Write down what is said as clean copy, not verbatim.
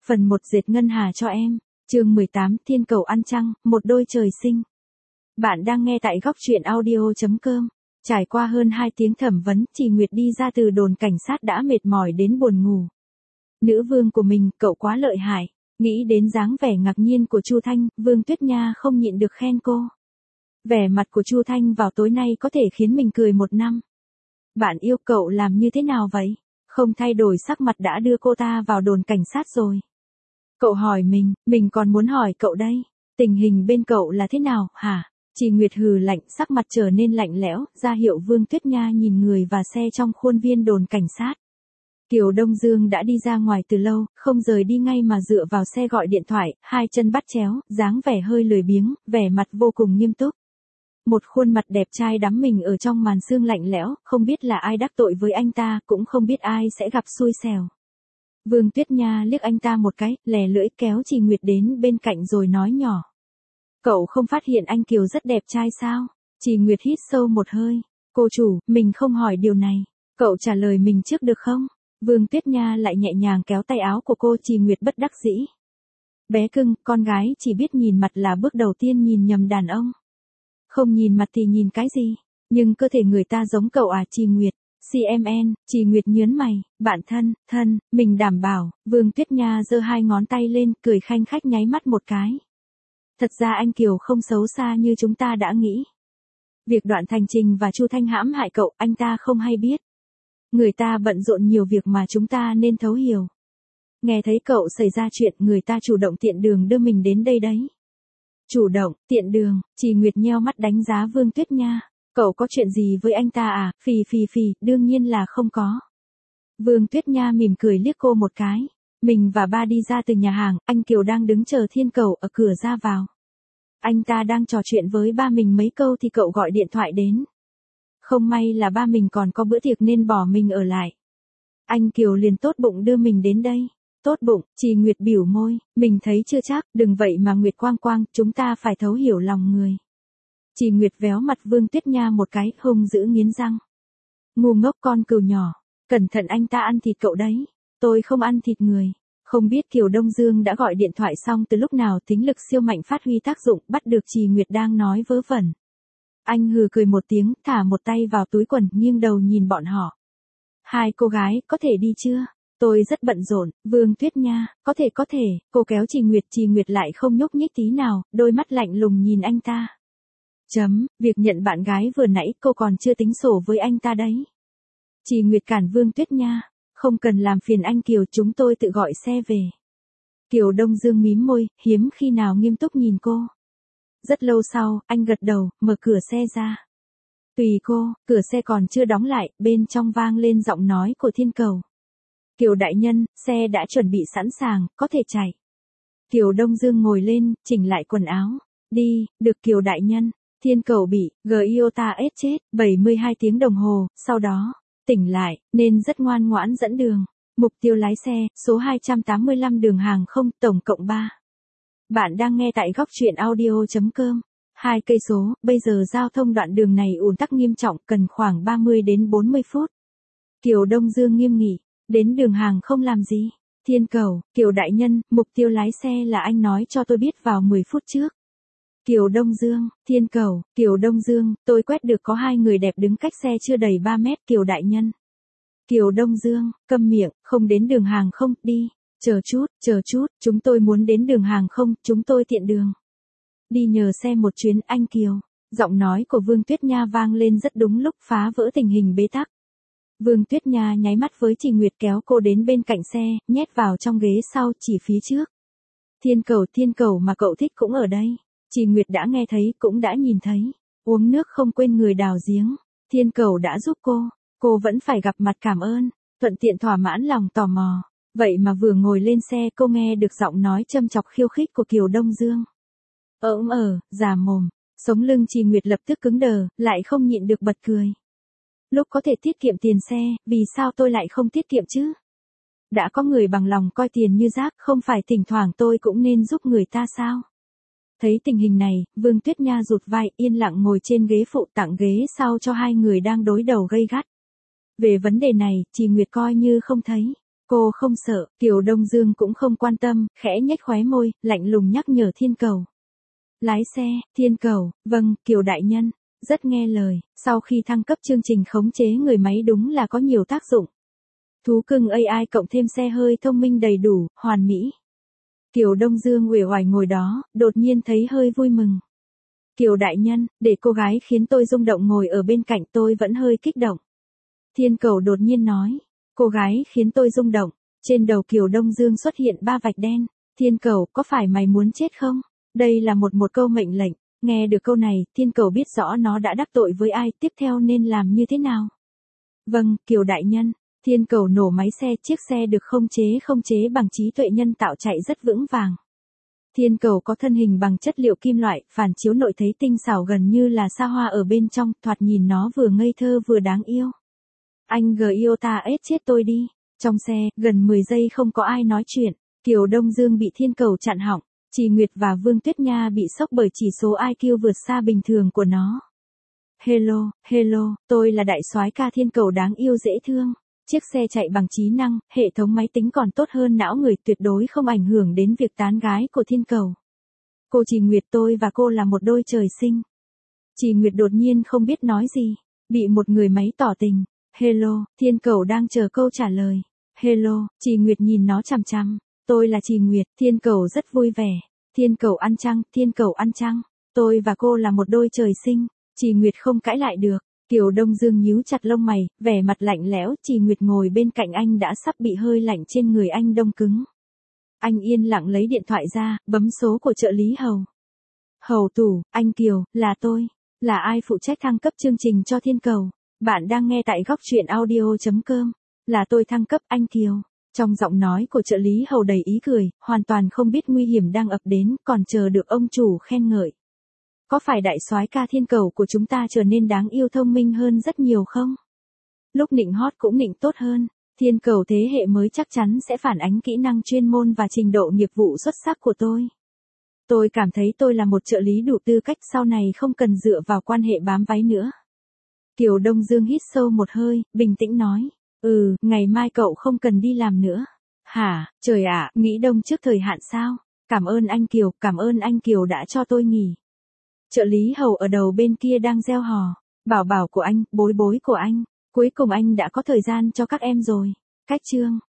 Phần 1 dệt ngân hà cho em. Chương 18 Thiên cầu ăn trăng, một đôi trời sinh. Bạn đang nghe tại góc truyện audio.com. Trải qua hơn 2 tiếng thẩm vấn, Trì Nguyệt đi ra từ đồn cảnh sát đã mệt mỏi đến buồn ngủ. Nữ vương của mình, cậu quá lợi hại. Nghĩ đến dáng vẻ ngạc nhiên của Chu Thanh, Vương Tuyết Nha không nhịn được khen cô. Vẻ mặt của Chu Thanh vào tối nay có thể khiến mình cười 1 năm. Bạn yêu cậu làm như thế nào vậy? Không thay đổi sắc mặt đã đưa cô ta vào đồn cảnh sát rồi. Cậu hỏi mình còn muốn hỏi cậu đây. Tình hình bên cậu là thế nào, hả? Trì Nguyệt hừ lạnh, sắc mặt trở nên lạnh lẽo, ra hiệu Vương Tuyết Nha nhìn người và xe trong khuôn viên đồn cảnh sát. Kiều Đông Dương đã đi ra ngoài từ lâu, không rời đi ngay mà dựa vào xe gọi điện thoại, hai chân bắt chéo, dáng vẻ hơi lười biếng, vẻ mặt vô cùng nghiêm túc. Một khuôn mặt đẹp trai đắm mình ở trong màn sương lạnh lẽo, không biết là ai đắc tội với anh ta, cũng không biết ai sẽ gặp xui xẻo. Vương Tuyết Nha liếc anh ta một cái, lè lưỡi kéo Trì Nguyệt đến bên cạnh rồi nói nhỏ. Cậu không phát hiện anh Kiều rất đẹp trai sao? Trì Nguyệt hít sâu một hơi. Cô chủ, mình không hỏi điều này. Cậu trả lời mình trước được không? Vương Tuyết Nha lại nhẹ nhàng kéo tay áo của cô. Trì Nguyệt bất đắc dĩ. Bé cưng, con gái chỉ biết nhìn mặt là bước đầu tiên nhìn nhầm đàn ông. Không nhìn mặt thì nhìn cái gì? Nhưng cơ thể người ta giống cậu à Trì Nguyệt? CMN, Trì Nguyệt nhớn mày, bạn thân, mình đảm bảo. Vương Tuyết Nha giơ 2 ngón tay lên, cười khanh khách nháy mắt một cái. Thật ra anh Kiều không xấu xa như chúng ta đã nghĩ. Việc Đoạn Thành Trình và Chu Thanh hãm hại cậu, anh ta không hay biết. Người ta bận rộn nhiều việc mà chúng ta nên thấu hiểu. Nghe thấy cậu xảy ra chuyện, người ta chủ động tiện đường đưa mình đến đây đấy. Chủ động, tiện đường, Trì Nguyệt nheo mắt đánh giá Vương Tuyết Nha. Cậu có chuyện gì với anh ta à? Phì, đương nhiên là không có. Vương Tuyết Nha mỉm cười liếc cô một cái. Mình và ba đi ra từ nhà hàng, anh Kiều đang đứng chờ Thiên Cầu ở cửa ra vào. Anh ta đang trò chuyện với ba mình mấy câu thì cậu gọi điện thoại đến. Không may là ba mình còn có bữa tiệc nên bỏ mình ở lại. Anh Kiều liền tốt bụng đưa mình đến đây. Tốt bụng, Trì Nguyệt bĩu môi, mình thấy chưa chắc, đừng vậy mà Nguyệt Quang, chúng ta phải thấu hiểu lòng người. Trì Nguyệt véo mặt Vương Tuyết Nha một cái, hung dữ nghiến răng. Ngu ngốc con cừu nhỏ, cẩn thận anh ta ăn thịt cậu đấy. Tôi không ăn thịt người. Không biết Kiều Đông Dương đã gọi điện thoại xong từ lúc nào, tính lực siêu mạnh phát huy tác dụng, bắt được Trì Nguyệt đang nói vớ vẩn. Anh hừ cười một tiếng, thả một tay vào túi quần, nghiêng đầu nhìn bọn họ. Hai cô gái, có thể đi chưa? Tôi rất bận rộn. Vương Tuyết Nha, có thể, cô kéo Trì Nguyệt lại không nhúc nhích tí nào, đôi mắt lạnh lùng nhìn anh ta. Việc nhận bạn gái vừa nãy cô còn chưa tính sổ với anh ta đấy. Trì Nguyệt cản Vương Tuyết Nha, không cần làm phiền anh Kiều, chúng tôi tự gọi xe về. Kiều Đông Dương mím môi, hiếm khi nào nghiêm túc nhìn cô. Rất lâu sau, anh gật đầu, mở cửa xe ra. Tùy cô, cửa xe còn chưa đóng lại, bên trong vang lên giọng nói của Thiên Cầu. Kiều đại nhân, xe đã chuẩn bị sẵn sàng, có thể chạy. Kiều Đông Dương ngồi lên, chỉnh lại quần áo. Đi, được Kiều đại nhân. Thiên Cầu bị Giota ép chết 72 tiếng đồng hồ, sau đó tỉnh lại, nên rất ngoan ngoãn dẫn đường. Mục tiêu lái xe, số 285 đường hàng không, tổng cộng 3. Bạn đang nghe tại góc truyện audio.com. 2 cây số, bây giờ giao thông đoạn đường này ùn tắc nghiêm trọng, cần khoảng 30 đến 40 phút. Kiều Đông Dương nghiêm nghị, đến đường hàng không làm gì? Thiên Cầu, Kiều đại nhân, mục tiêu lái xe là anh nói cho tôi biết vào 10 phút trước. Kiều Đông Dương, Thiên Cầu, Kiều Đông Dương, tôi quét được có 2 người đẹp đứng cách xe chưa đầy 3 mét. Kiều đại nhân. Kiều Đông Dương, câm miệng, không đến đường hàng không, đi. Chờ chút, chúng tôi muốn đến đường hàng không, chúng tôi tiện đường. Đi nhờ xe một chuyến anh Kiều. Giọng nói của Vương Tuyết Nha vang lên rất đúng lúc, phá vỡ tình hình bế tắc. Vương Tuyết Nha nháy mắt với Trì Nguyệt kéo cô đến bên cạnh xe, nhét vào trong ghế sau, chỉ phía trước. Thiên Cầu mà cậu thích cũng ở đây. Trì Nguyệt đã nghe thấy, cũng đã nhìn thấy. Uống nước không quên người đào giếng. Thiên Cầu đã giúp cô vẫn phải gặp mặt cảm ơn, thuận tiện thỏa mãn lòng tò mò. Vậy mà vừa ngồi lên xe cô nghe được giọng nói châm chọc khiêu khích của Kiều Đông Dương. Già mồm, sống lưng Trì Nguyệt lập tức cứng đờ, lại không nhịn được bật cười. Lúc có thể tiết kiệm tiền xe, vì sao tôi lại không tiết kiệm chứ? Đã có người bằng lòng coi tiền như rác, không phải thỉnh thoảng tôi cũng nên giúp người ta sao? Thấy tình hình này, Vương Tuyết Nha rụt vai, yên lặng ngồi trên ghế phụ, tặng ghế sau cho 2 người đang đối đầu gay gắt. Về vấn đề này, Trì Nguyệt coi như không thấy. Cô không sợ, Kiều Đông Dương cũng không quan tâm, khẽ nhếch khóe môi, lạnh lùng nhắc nhở Thiên Cầu. Lái xe, Thiên Cầu, vâng, Kiều đại nhân, rất nghe lời, sau khi thăng cấp chương trình khống chế người máy đúng là có nhiều tác dụng. Thú cưng AI cộng thêm xe hơi thông minh đầy đủ, hoàn mỹ. Kiều Đông Dương uể oải ngồi đó, đột nhiên thấy hơi vui mừng. Kiều đại nhân, để cô gái khiến tôi rung động ngồi ở bên cạnh tôi vẫn hơi kích động. Thiên Cầu đột nhiên nói, cô gái khiến tôi rung động, trên đầu Kiều Đông Dương xuất hiện 3 vạch đen. Thiên Cầu, có phải mày muốn chết không? Đây là một câu mệnh lệnh, nghe được câu này, Thiên Cầu biết rõ nó đã đắc tội với ai, tiếp theo nên làm như thế nào. Vâng, Kiều đại nhân. Thiên Cầu nổ máy xe, chiếc xe được khống chế bằng trí tuệ nhân tạo chạy rất vững vàng. Thiên Cầu có thân hình bằng chất liệu kim loại, phản chiếu nội thấy tinh xảo gần như là xa hoa ở bên trong, thoạt nhìn nó vừa ngây thơ vừa đáng yêu. Anh Giota chết tôi đi. Trong xe, gần 10 giây không có ai nói chuyện, Kiều Đông Dương bị Thiên Cầu chặn họng, Trì Nguyệt và Vương Tuyết Nha bị sốc bởi chỉ số IQ vượt xa bình thường của nó. Hello, tôi là đại soái ca Thiên Cầu đáng yêu dễ thương. Chiếc xe chạy bằng trí năng, hệ thống máy tính còn tốt hơn não người, tuyệt đối không ảnh hưởng đến việc tán gái của Thiên Cầu. Cô Trì Nguyệt, tôi và cô là một đôi trời sinh. Trì Nguyệt đột nhiên không biết nói gì, bị một người máy tỏ tình. Hello, Thiên Cầu đang chờ câu trả lời. Hello, Trì Nguyệt nhìn nó chằm chằm. Tôi là Trì Nguyệt, Thiên Cầu rất vui vẻ. Thiên Cầu ăn trăng, Thiên Cầu ăn trăng. Tôi và cô là một đôi trời sinh. Trì Nguyệt không cãi lại được. Kiều Đông Dương nhíu chặt lông mày, vẻ mặt lạnh lẽo. Trì Nguyệt ngồi bên cạnh anh đã sắp bị hơi lạnh trên người anh đông cứng. Anh yên lặng lấy điện thoại ra, bấm số của trợ lý Hầu. Hầu Tủ, anh Kiều, là tôi. Là ai phụ trách thăng cấp chương trình cho Thiên Cầu? Bạn đang nghe tại góc truyện audio.com. Là tôi thăng cấp, anh Kiều. Trong giọng nói của trợ lý Hầu đầy ý cười, hoàn toàn không biết nguy hiểm đang ập đến, còn chờ được ông chủ khen ngợi. Có phải đại soái ca Thiên Cầu của chúng ta trở nên đáng yêu thông minh hơn rất nhiều không? Lúc nịnh hót cũng nịnh tốt hơn. Thiên Cầu thế hệ mới chắc chắn sẽ phản ánh kỹ năng chuyên môn và trình độ nghiệp vụ xuất sắc của tôi. Tôi cảm thấy tôi là một trợ lý đủ tư cách, sau này không cần dựa vào quan hệ bám váy nữa. Kiều Đông Dương hít sâu một hơi, bình tĩnh nói. Ngày mai cậu không cần đi làm nữa. Hả, trời ạ, nghỉ đông trước thời hạn sao? Cảm ơn anh Kiều đã cho tôi nghỉ. Trợ lý Hầu ở đầu bên kia đang reo hò. Bảo bảo của anh, bối bối của anh. Cuối cùng anh đã có thời gian cho các em rồi. Cách chương.